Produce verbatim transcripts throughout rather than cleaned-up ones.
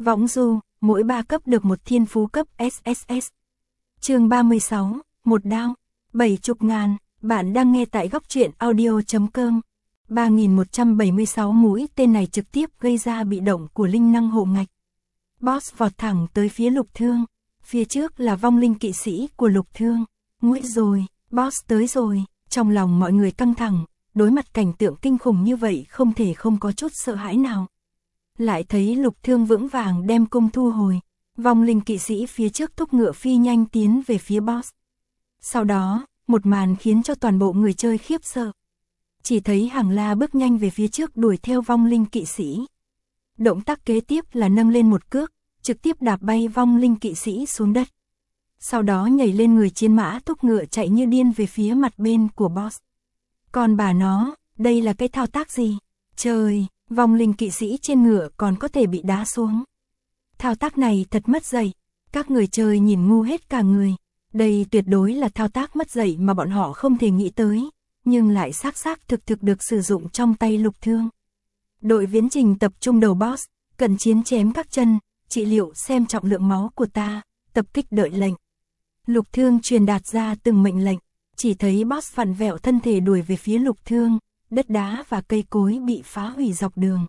Võng du, mỗi ba cấp được một thiên phú cấp ét ét ét. Chương ba mươi sáu, một đao, bảy chục ngàn, bạn đang nghe tại góc truyện audio chấm com. ba nghìn một trăm bảy mươi sáu mũi tên này trực tiếp gây ra bị động của linh năng hộ ngạch. Boss vọt thẳng tới phía Lục Thương, phía trước là vong linh kỵ sĩ của Lục Thương. Nguy rồi, boss tới rồi, trong lòng mọi người căng thẳng, đối mặt cảnh tượng kinh khủng như vậy không thể không có chút sợ hãi nào. Lại thấy Lục Thương vững vàng đem cung thu hồi, vong linh kỵ sĩ phía trước thúc ngựa phi nhanh tiến về phía boss. Sau đó, một màn khiến cho toàn bộ người chơi khiếp sợ. Chỉ thấy Hàng La bước nhanh về phía trước đuổi theo vong linh kỵ sĩ. Động tác kế tiếp là nâng lên một cước, trực tiếp đạp bay vong linh kỵ sĩ xuống đất. Sau đó nhảy lên người chiến mã thúc ngựa chạy như điên về phía mặt bên của boss. Còn bà nó, đây là cái thao tác gì? Trời, vong linh kỵ sĩ trên ngựa còn có thể bị đá xuống. Thao tác này thật mất dạy, các người chơi nhìn ngu hết cả người. Đây tuyệt đối là thao tác mất dạy mà bọn họ không thể nghĩ tới, nhưng lại xác xác thực thực được sử dụng trong tay Lục Thương. Đội viễn trình tập trung đầu boss, cận chiến chém các chân, trị liệu xem trọng lượng máu của ta, tập kích đợi lệnh. Lục Thương truyền đạt ra từng mệnh lệnh, chỉ thấy boss vặn vẹo thân thể đuổi về phía Lục Thương, đất đá và cây cối bị phá hủy dọc đường.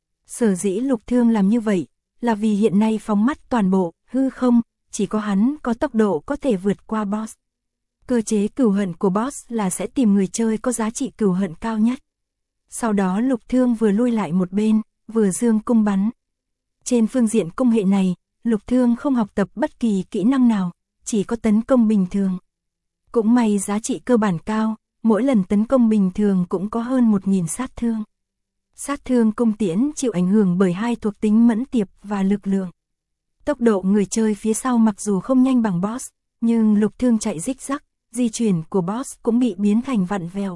Sở dĩ Lục Thương làm như vậy, là vì hiện nay phóng mắt toàn bộ, hư không, chỉ có hắn có tốc độ có thể vượt qua boss. Cơ chế cửu hận của boss là sẽ tìm người chơi có giá trị cửu hận cao nhất. Sau đó Lục Thương vừa lui lại một bên, vừa dương cung bắn. Trên phương diện công hệ này, Lục Thương không học tập bất kỳ kỹ năng nào, chỉ có tấn công bình thường. Cũng may giá trị cơ bản cao, mỗi lần tấn công bình thường cũng có hơn một nghìn sát thương. Sát thương cung tiễn chịu ảnh hưởng bởi hai thuộc tính mẫn tiệp và lực lượng. Tốc độ người chơi phía sau mặc dù không nhanh bằng boss, nhưng Lục Thương chạy rích rắc, di chuyển của boss cũng bị biến thành vặn vẹo.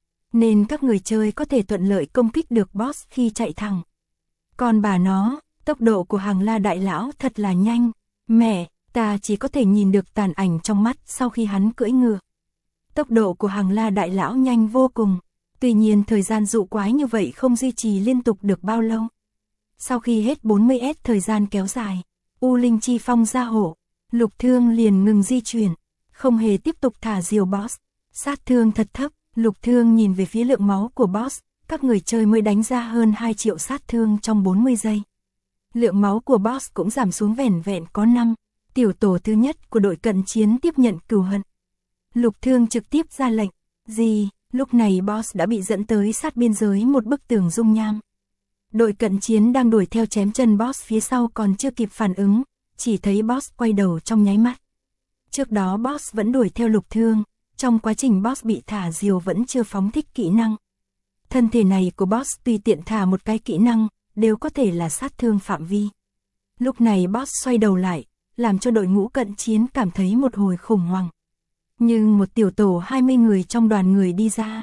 Nên các người chơi có thể thuận lợi công kích được boss khi chạy thẳng. Còn bà nó, tốc độ của Hàng La đại lão thật là nhanh. Mẹ, ta chỉ có thể nhìn được tàn ảnh trong mắt sau khi hắn cưỡi ngựa. Tốc độ của Hàng La đại lão nhanh vô cùng. Tuy nhiên thời gian dụ quái như vậy không duy trì liên tục được bao lâu. Sau khi hết bốn mươi S thời gian kéo dài, U Linh Chi Phong ra hộ, Lục Thương liền ngừng di chuyển, không hề tiếp tục thả diều boss. Sát thương thật thấp, Lục Thương nhìn về phía lượng máu của boss, các người chơi mới đánh ra hơn hai triệu sát thương trong bốn mươi giây. Lượng máu của boss cũng giảm xuống vẻn vẹn có năm, tiểu tổ thứ nhất của đội cận chiến tiếp nhận cửu hận. Lục Thương trực tiếp ra lệnh, gì, lúc này boss đã bị dẫn tới sát biên giới một bức tường dung nham. Đội cận chiến đang đuổi theo chém chân boss phía sau còn chưa kịp phản ứng, chỉ thấy boss quay đầu trong nháy mắt. Trước đó boss vẫn đuổi theo Lục Thương, trong quá trình boss bị thả diều vẫn chưa phóng thích kỹ năng. Thân thể này của boss tùy tiện thả một cái kỹ năng, đều có thể là sát thương phạm vi. Lúc này boss xoay đầu lại, làm cho đội ngũ cận chiến cảm thấy một hồi khủng hoảng. Nhưng một tiểu tổ hai mươi người trong đoàn người đi ra.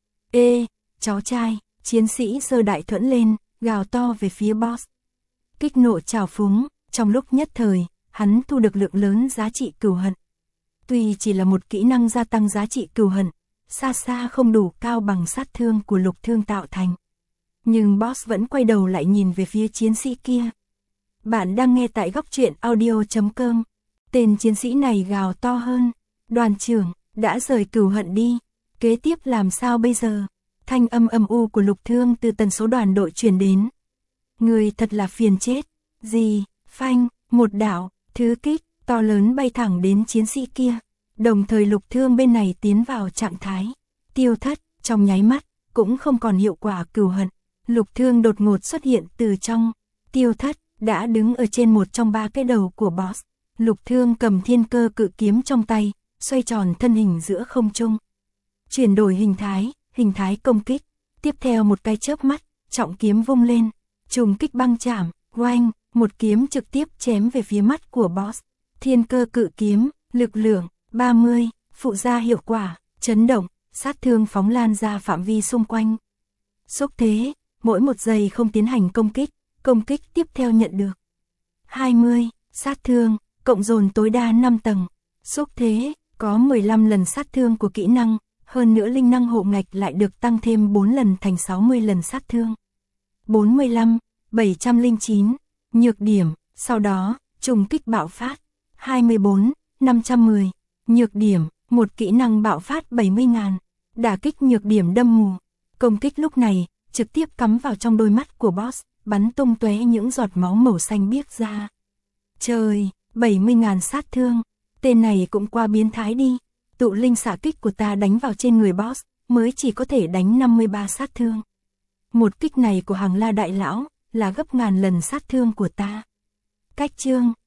Ê, cháu trai, chiến sĩ giơ đại thuẫn lên, gào to về phía boss. Kích nộ trào phúng, trong lúc nhất thời, hắn thu được lượng lớn giá trị cửu hận. Tuy chỉ là một kỹ năng gia tăng giá trị cửu hận, xa xa không đủ cao bằng sát thương của Lục Thương tạo thành. Nhưng boss vẫn quay đầu lại nhìn về phía chiến sĩ kia. Bạn đang nghe tại góc truyện audio chấm com. Tên chiến sĩ này gào to hơn. Đoàn trưởng, đã rời cửu hận đi. Kế tiếp làm sao bây giờ? Thanh âm âm u của Lục Thương từ tần số đoàn đội truyền đến. Người thật là phiền chết. Gì, phanh, một đạo, thứ kích, to lớn bay thẳng đến chiến sĩ kia. Đồng thời Lục Thương bên này tiến vào trạng thái tiêu thất, trong nháy mắt, cũng không còn hiệu quả cửu hận. Lục Thương đột ngột xuất hiện từ trong tiêu thất, đã đứng ở trên một trong ba cái đầu của boss. Lục Thương cầm thiên cơ cự kiếm trong tay, xoay tròn thân hình giữa không trung. Chuyển đổi hình thái, hình thái công kích. Tiếp theo một cái chớp mắt, trọng kiếm vung lên, trùng kích băng chảm, oanh, một kiếm trực tiếp chém về phía mắt của boss. Thiên cơ cự kiếm, lực lượng, ba mươi, phụ gia hiệu quả, chấn động, sát thương phóng lan ra phạm vi xung quanh. Xúc thế, mỗi một giây không tiến hành công kích, công kích tiếp theo nhận được. hai mươi, sát thương, cộng dồn tối đa năm tầng. Xúc thế, có mười lăm lần sát thương của kỹ năng, hơn nữa linh năng hộ ngạch lại được tăng thêm bốn lần thành sáu mươi lần sát thương. bốn mươi lăm, bảy trăm lẻ chín, nhược điểm, Sau đó, trùng kích bạo phát, hai mươi bốn, năm trăm mười. Nhược điểm, một kỹ năng bạo phát bảy mươi nghìn. Đả kích nhược điểm đâm mù. Công kích lúc này, trực tiếp cắm vào trong đôi mắt của boss, bắn tung tóe những giọt máu màu xanh biếc ra. Trời, bảy mươi nghìn sát thương. Tên này cũng qua biến thái đi. Tụ linh xạ kích của ta đánh vào trên người boss, mới chỉ có thể đánh năm mươi ba sát thương. Một kích này của Hàng La Đại Lão, là gấp ngàn lần sát thương của ta. Cách chương,